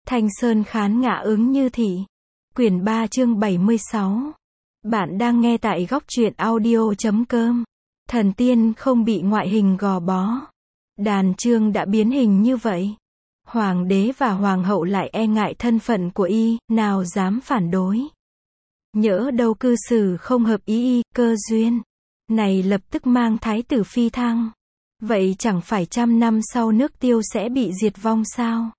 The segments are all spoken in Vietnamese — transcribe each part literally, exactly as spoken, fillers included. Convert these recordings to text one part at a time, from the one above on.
Thanh sơn khán ngã ứng như thị. Quyển ba chương bảy mươi sáu. Bạn đang nghe tại góc truyện audio chấm com. Thần tiên không bị ngoại hình gò bó. Đàn Chương đã biến hình như vậy. Hoàng đế và hoàng hậu lại e ngại thân phận của y, nào dám phản đối. Nhỡ đâu cư xử không hợp ý y, cơ duyên này lập tức mang thái tử phi thăng. Vậy chẳng phải trăm năm sau nước Tiêu sẽ bị diệt vong sao?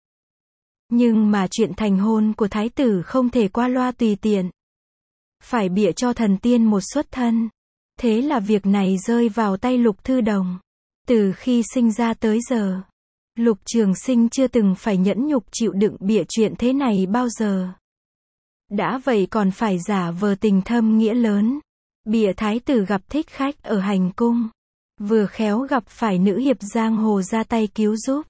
Nhưng mà chuyện thành hôn của thái tử không thể qua loa tùy tiện. Phải bịa cho thần tiên một xuất thân. Thế là việc này rơi vào tay Lục Thư Đồng. Từ khi sinh ra tới giờ, Lục Trường Sinh chưa từng phải nhẫn nhục chịu đựng bịa chuyện thế này bao giờ. Đã vậy còn phải giả vờ tình thâm nghĩa lớn. Bịa thái tử gặp thích khách ở hành cung. Vừa khéo gặp phải nữ hiệp giang hồ ra tay cứu giúp.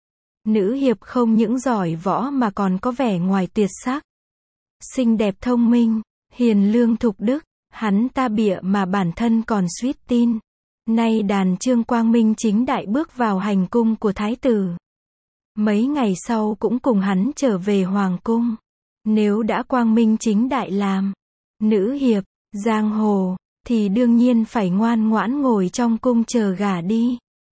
Nữ hiệp không những giỏi võ mà còn có vẻ ngoài tuyệt sắc. Xinh đẹp thông minh, hiền lương thục đức, hắn ta bịa mà bản thân còn suýt tin. Nay Đàn Chương quang minh chính đại bước vào hành cung của thái tử. Mấy ngày sau cũng cùng hắn trở về hoàng cung. Nếu đã quang minh chính đại làm nữ hiệp, giang hồ, thì đương nhiên phải ngoan ngoãn ngồi trong cung chờ gả đi.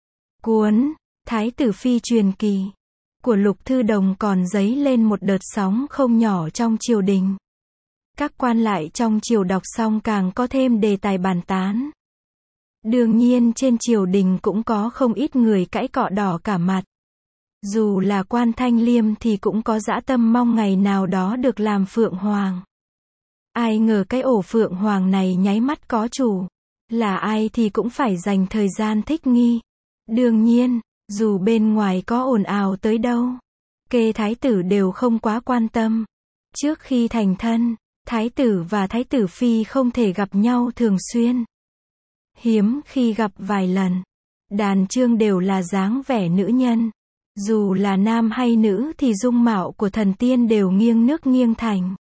Cuốn Thái tử phi truyền kỳ của Lục Thư Đồng còn dấy lên một đợt sóng không nhỏ trong triều đình. Các quan lại trong triều đọc xong càng có thêm đề tài bàn tán. Đương nhiên trên triều đình cũng có không ít người cãi cọ đỏ cả mặt. Dù là quan Thanh Liêm thì cũng có dã tâm mong ngày nào đó được làm phượng hoàng. Ai ngờ cái ổ phượng hoàng này nháy mắt có chủ. Là ai thì cũng phải dành thời gian thích nghi. Đương nhiên, dù bên ngoài có ồn ào tới đâu, kê thái tử đều không quá quan tâm. Trước khi thành thân, thái tử và thái tử phi không thể gặp nhau thường xuyên. Hiếm khi gặp vài lần. Đàn Chương đều là dáng vẻ nữ nhân. Dù là nam hay nữ thì dung mạo của thần tiên đều nghiêng nước nghiêng thành.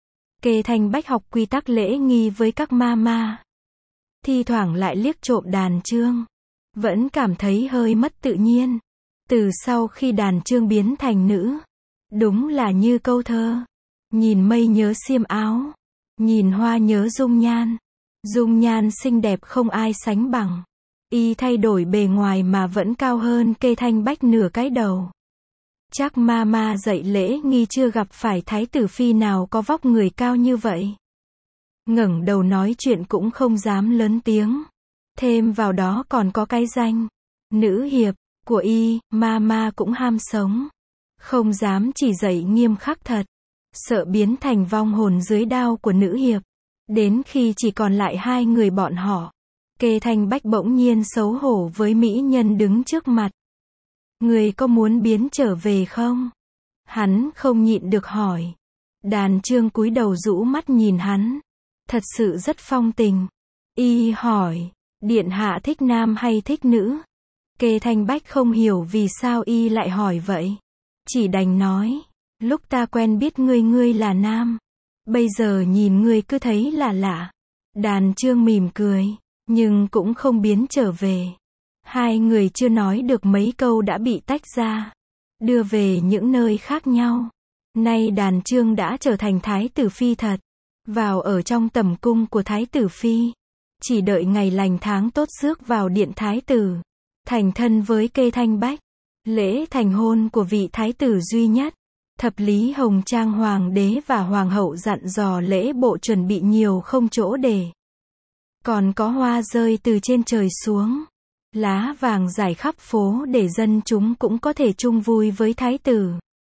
Kê Thanh Bách học quy tắc lễ nghi với các ma ma. Thi thoảng lại liếc trộm Đàn Chương. Vẫn cảm thấy hơi mất tự nhiên. Từ sau khi Đàn Chương biến thành nữ. Đúng là như câu thơ. Nhìn mây nhớ xiêm áo. Nhìn hoa nhớ dung nhan. Dung nhan xinh đẹp không ai sánh bằng. Y thay đổi bề ngoài mà vẫn cao hơn Kê Thanh Bách nửa cái đầu. Chắc ma ma dạy lễ nghi chưa gặp phải thái tử phi nào có vóc người cao như vậy. Ngẩng đầu nói chuyện cũng không dám lớn tiếng. Thêm vào đó còn có cái danh nữ hiệp của y, ma ma cũng ham sống. Không dám chỉ dạy nghiêm khắc thật. Sợ biến thành vong hồn dưới đao của nữ hiệp. Đến khi chỉ còn lại hai người bọn họ, Kê Thanh Bách bỗng nhiên xấu hổ với mỹ nhân đứng trước mặt. Người có muốn biến trở về không? Hắn không nhịn được hỏi. Đàn Chương cúi đầu rũ mắt nhìn hắn. Thật sự rất phong tình. Y hỏi, điện hạ thích nam hay thích nữ? Kê Thanh Bách không hiểu vì sao y lại hỏi vậy. Chỉ đành nói, lúc ta quen biết ngươi ngươi là nam. Bây giờ nhìn ngươi cứ thấy là lạ. Đàn Chương mỉm cười, nhưng cũng không biến trở về. Hai người chưa nói được mấy câu đã bị tách ra, đưa về những nơi khác nhau. Nay Đàn Chương đã trở thành thái tử phi thật, vào ở trong tầm cung của thái tử phi. Chỉ đợi ngày lành tháng tốt rước vào điện thái tử, thành thân với Kê Thanh Bách. Lễ thành hôn của vị thái tử duy nhất. Thập lý hồng trang hoàng đế và hoàng hậu dặn dò lễ bộ chuẩn bị nhiều không chỗ để. Còn có hoa rơi từ trên trời xuống. Lá vàng rải khắp phố để dân chúng cũng có thể chung vui với thái tử.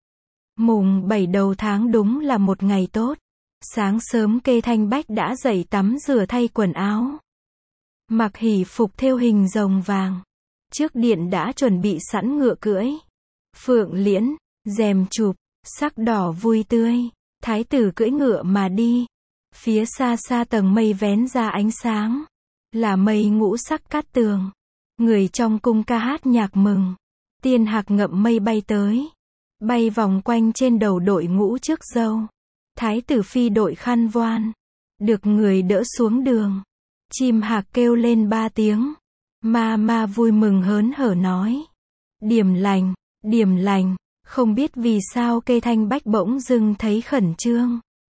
Mùng bảy đầu tháng đúng là một ngày tốt. Sáng sớm Kê Thanh Bách đã dậy tắm rửa thay quần áo. Mặc hỷ phục thêu hình rồng vàng. Trước điện đã chuẩn bị sẵn ngựa cưỡi. Phượng liễn, rèm chụp, sắc đỏ vui tươi. Thái tử cưỡi ngựa mà đi. Phía xa xa tầng mây vén ra ánh sáng. Là mây ngũ sắc cát tường. Người trong cung ca hát nhạc mừng. Tiên hạc ngậm mây bay tới. Bay vòng quanh trên đầu đội ngũ trước dâu. Thái tử phi đội khăn voan. Được người đỡ xuống đường. Chim hạc kêu lên ba tiếng. Ma ma vui mừng hớn hở nói. Điểm lành, điểm lành, Không biết vì sao Kê Thanh Bách bỗng dưng thấy khẩn trương.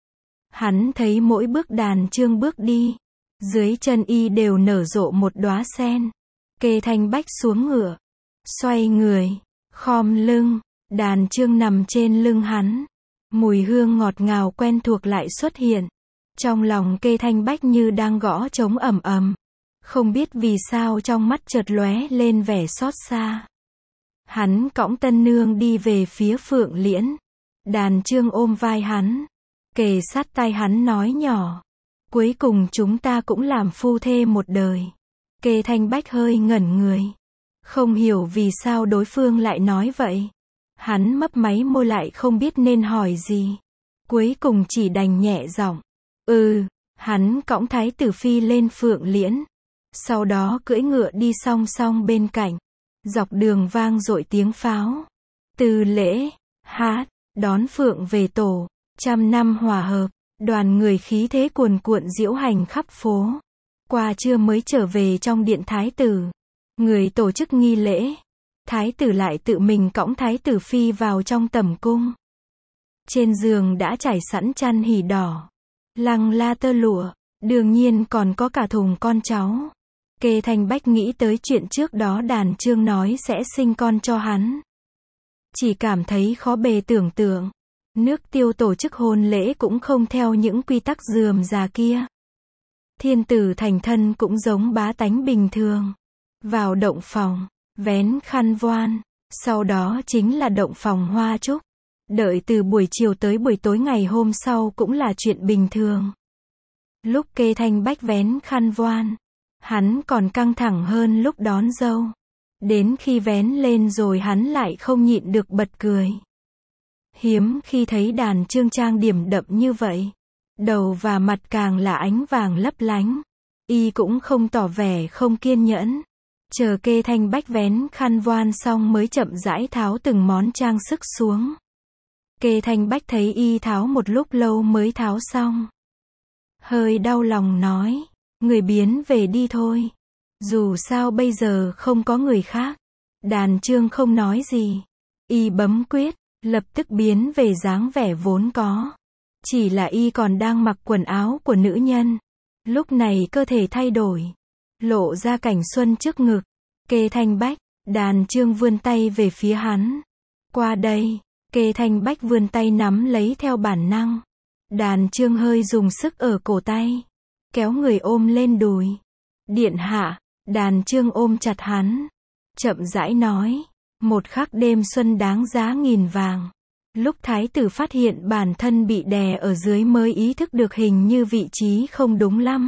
Hắn thấy mỗi bước Đàn Chương bước đi, dưới chân y đều nở rộ một đóa sen. Kê Thanh Bách xuống ngựa, xoay người, khom lưng, Đàn Chương nằm trên lưng hắn. Mùi hương ngọt ngào quen thuộc lại xuất hiện. Trong lòng Kê Thanh Bách như đang gõ trống ầm ầm. Không biết vì sao trong mắt chợt lóe lên vẻ xót xa. Hắn cõng Tân Nương đi về phía Phượng Liễn. Đàn Chương ôm vai hắn, kề sát tai hắn nói nhỏ. Cuối cùng chúng ta cũng làm phu thê một đời. Kê Thanh Bách hơi ngẩn người. Không hiểu vì sao đối phương lại nói vậy. Hắn mấp máy môi lại không biết nên hỏi gì. Cuối cùng chỉ đành nhẹ giọng. Ừ, hắn cõng Thái tử Phi lên Phượng Liễn. Sau đó cưỡi ngựa đi song song bên cạnh. Dọc đường vang dội tiếng pháo. Từ lễ, hát, đón Phượng về tổ. Trăm năm hòa hợp. Đoàn người khí thế cuồn cuộn diễu hành khắp phố. Qua trưa mới trở về trong điện Thái tử. Người tổ chức nghi lễ. Thái tử lại tự mình cõng Thái tử Phi vào trong tẩm cung. Trên giường đã trải sẵn chăn hỉ đỏ, lăng la tơ lụa, đương nhiên còn có cả thùng con cháu. Kê Thanh Bách nghĩ tới chuyện trước đó Đàn Chương nói sẽ sinh con cho hắn. Chỉ cảm thấy khó bề tưởng tượng. Nước Tiêu tổ chức hôn lễ cũng không theo những quy tắc rườm rà kia. Thiên tử thành thân cũng giống bá tánh bình thường. Vào động phòng, vén khăn voan, sau đó chính là động phòng hoa trúc. Đợi từ buổi chiều tới buổi tối ngày hôm sau cũng là chuyện bình thường. Lúc Kê Thanh Bách vén khăn voan, hắn còn căng thẳng hơn lúc đón dâu. Đến khi vén lên rồi hắn lại không nhịn được bật cười. Hiếm khi thấy Đàn Chương trang điểm đậm như vậy. Đầu và mặt càng là ánh vàng lấp lánh. Y cũng không tỏ vẻ không kiên nhẫn. Chờ Kê Thanh Bách vén khăn voan xong mới chậm rãi tháo từng món trang sức xuống. Kê Thanh Bách thấy y tháo một lúc lâu mới tháo xong. Hơi đau lòng nói, người biến về đi thôi. Dù sao bây giờ không có người khác. Đàn Chương không nói gì. Y bấm quyết, lập tức biến về dáng vẻ vốn có. Chỉ là y còn đang mặc quần áo của nữ nhân. Lúc này cơ thể thay đổi. Lộ ra cảnh xuân trước ngực. Kê Thanh Bách, Đàn Chương vươn tay về phía hắn. Qua đây. Kê Thanh Bách vươn tay nắm lấy theo bản năng. Đàn Chương hơi dùng sức ở cổ tay. Kéo người ôm lên đùi. Điện hạ. Đàn Chương ôm chặt hắn. Chậm rãi nói. Một khắc đêm xuân đáng giá nghìn vàng. Lúc Thái tử phát hiện bản thân bị đè ở dưới mới ý thức được hình như vị trí không đúng lắm.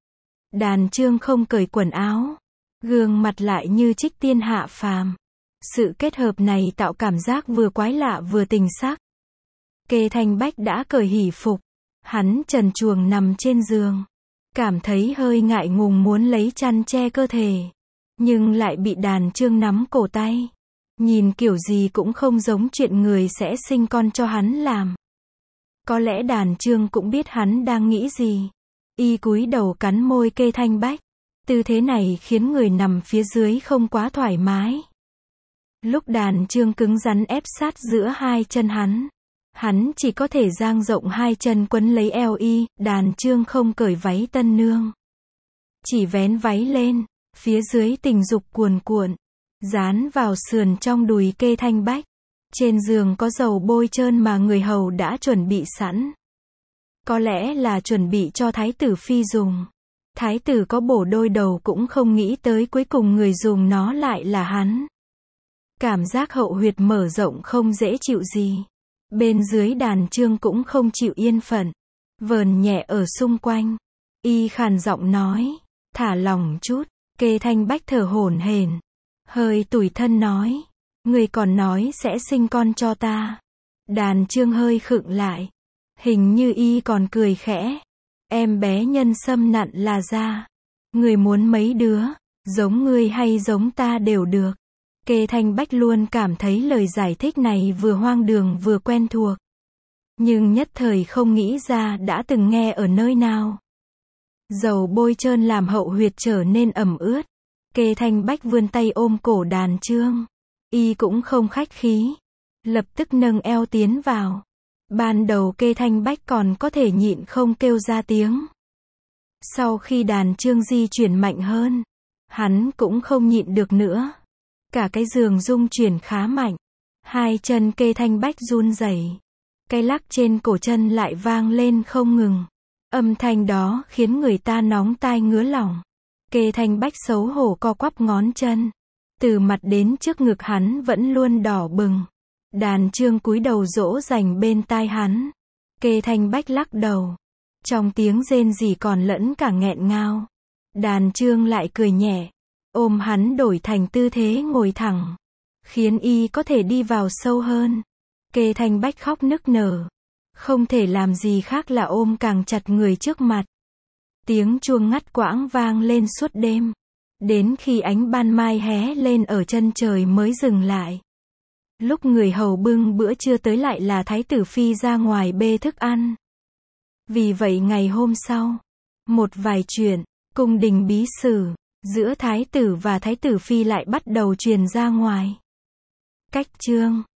Đàn Chương không cởi quần áo. Gương mặt lại như trích tiên hạ phàm. Sự kết hợp này tạo cảm giác vừa quái lạ vừa tình sắc. Kê Thanh Bách đã cởi hỷ phục. Hắn trần truồng nằm trên giường. Cảm thấy hơi ngại ngùng muốn lấy chăn che cơ thể. Nhưng lại bị Đàn Chương nắm cổ tay. Nhìn kiểu gì cũng không giống chuyện người sẽ sinh con cho hắn làm. Có lẽ Đàn Chương cũng biết hắn đang nghĩ gì. Y cúi đầu cắn môi Kê Thanh Bách. Tư thế này khiến người nằm phía dưới không quá thoải mái. Lúc Đàn Chương cứng rắn ép sát giữa hai chân hắn. Hắn chỉ có thể dang rộng hai chân quấn lấy eo y. Đàn Chương không cởi váy Tân Nương. Chỉ vén váy lên. Phía dưới tình dục cuồn cuộn. Dán vào sườn trong đùi Kê Thanh Bách. Trên giường có dầu bôi trơn mà người hầu đã chuẩn bị sẵn. Có lẽ là chuẩn bị cho Thái tử Phi dùng. Thái tử có bổ đôi đầu cũng không nghĩ tới cuối cùng người dùng nó lại là hắn. Cảm giác hậu huyệt mở rộng không dễ chịu gì. Bên dưới Đàn Chương cũng không chịu yên phận. Vờn nhẹ ở xung quanh. Y khàn giọng nói. Thả lỏng chút. Kê Thanh Bách thở hổn hển. Hơi tủi thân nói. Người còn nói sẽ sinh con cho ta. Đàn Chương hơi khựng lại. Hình như y còn cười khẽ. Em bé nhân sâm nặn là ra. Người muốn mấy đứa. Giống ngươi hay giống ta đều được. Kê Thanh Bách luôn cảm thấy lời giải thích này vừa hoang đường vừa quen thuộc. Nhưng nhất thời không nghĩ ra đã từng nghe ở nơi nào. Dầu bôi trơn làm hậu huyệt trở nên ẩm ướt. Kê Thanh Bách vươn tay ôm cổ Đàn Chương. Y cũng không khách khí. lập tức nâng eo tiến vào. Ban đầu Kê Thanh Bách còn có thể nhịn không kêu ra tiếng. Sau khi đàn chương di chuyển mạnh hơn, hắn cũng không nhịn được nữa. Cả cái giường rung chuyển khá mạnh. Hai chân Kê Thanh Bách run rẩy. Cái lắc trên cổ chân lại vang lên không ngừng. Âm thanh đó khiến người ta nóng tai ngứa lòng. Kê Thanh Bách xấu hổ co quắp ngón chân. Từ mặt đến trước ngực hắn vẫn luôn đỏ bừng. Đàn chương cúi đầu dỗ dành bên tai hắn. Kê Thanh Bách lắc đầu. Trong tiếng rên rỉ còn lẫn cả nghẹn ngào. Đàn chương lại cười nhẹ. Ôm hắn đổi thành tư thế ngồi thẳng. Khiến y có thể đi vào sâu hơn. Kê Thanh Bách khóc nức nở. Không thể làm gì khác là ôm càng chặt người trước mặt. Tiếng chuông ngắt quãng vang lên suốt đêm. Đến khi ánh ban mai hé lên ở chân trời mới dừng lại. Lúc người hầu bưng bữa trưa tới lại là Thái tử Phi ra ngoài bê thức ăn. Vì vậy ngày hôm sau, một vài chuyện, cung đình bí sử, giữa Thái tử và Thái tử Phi lại bắt đầu truyền ra ngoài. Cách chương